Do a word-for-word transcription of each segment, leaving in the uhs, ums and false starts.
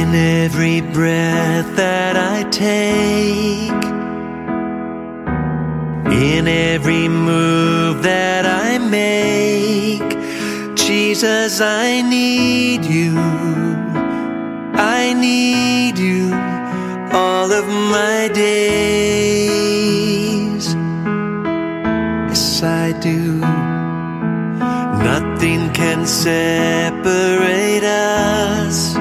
In every breath that I take, in every move that I make, Jesus, I need you. I need you all of my days. Yes, I do. Nothing can separate us.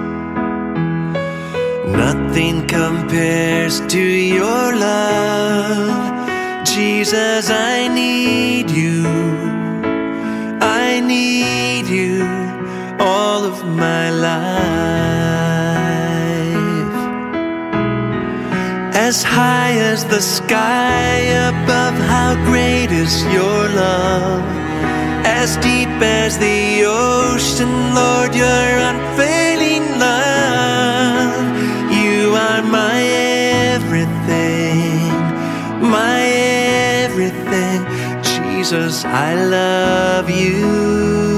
Nothing compares to your love. Jesus, I need you. I need you all of my life. As high as the sky above, how great is your love. As deep as the ocean, Lord, your unfailing love. You are my everything, my everything. Jesus, I love you.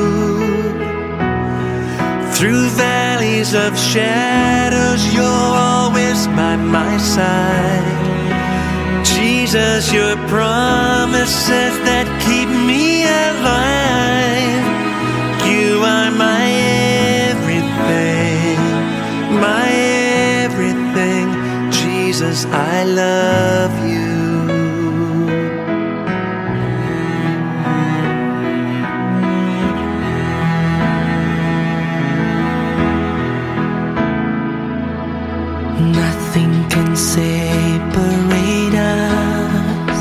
Through valleys of shadows, you're always by my side. Jesus, your promises that keep me alive. You are my everything, my everything. Jesus, I love you. Nothing can separate us.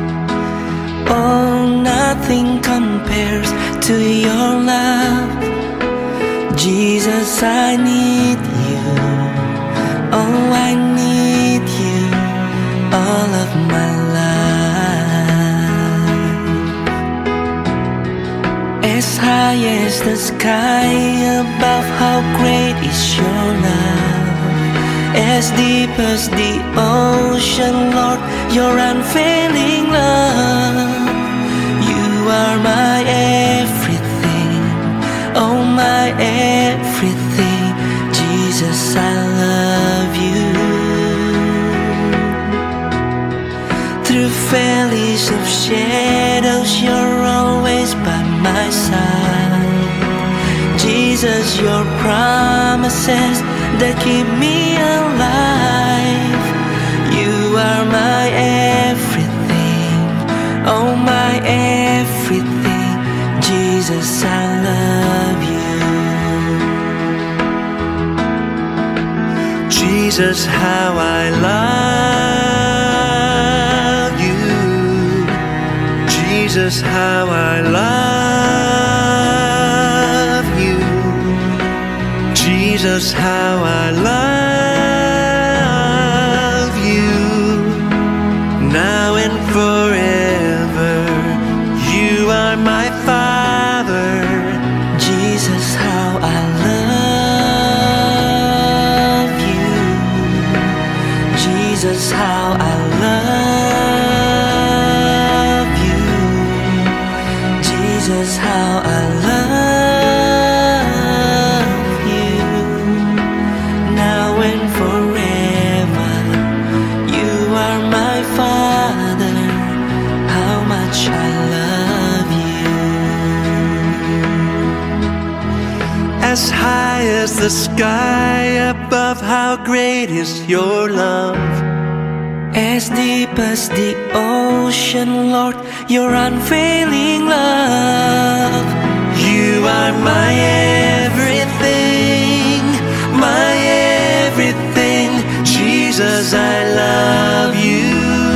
Oh, nothing compares to your love. Jesus, I need you. Oh, I need you all of my life. As high as the sky above, how great is your love. As deep as the ocean, Lord, your unfailing love. You are my everything, oh my everything. Jesus, I love you. Through valleys of shadows, you're always by my side. Jesus, your promises that keep me alive. You are my everything, oh my everything. Jesus, I love you. Jesus, how I love you. Jesus, how I love you. Jesus, how I love you. Now and forever, you are my Father. Jesus, how I love you. Jesus, how I love you. Jesus, how I love you. Now and forever, you are my Father. How much I love you. As high as the sky above, how great is your love. As deep as the ocean, Lord, your unfailing love. You are my everything, my everything. Jesus, I love you.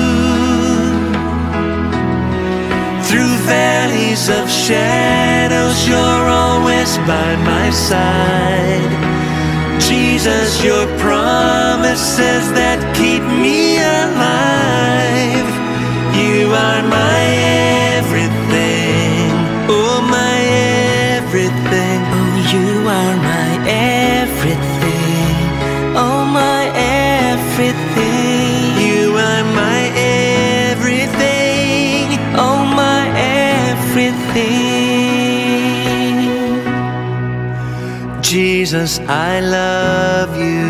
Through valleys of shadows, you're always by my side. Jesus, your promises that keep me alive. You are my everything, oh my everything. Oh, you are my everything, oh my everything. You are my everything, oh my everything. Jesus. Jesus, I love you.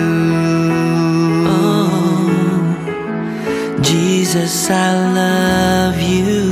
Oh, Jesus, I love you.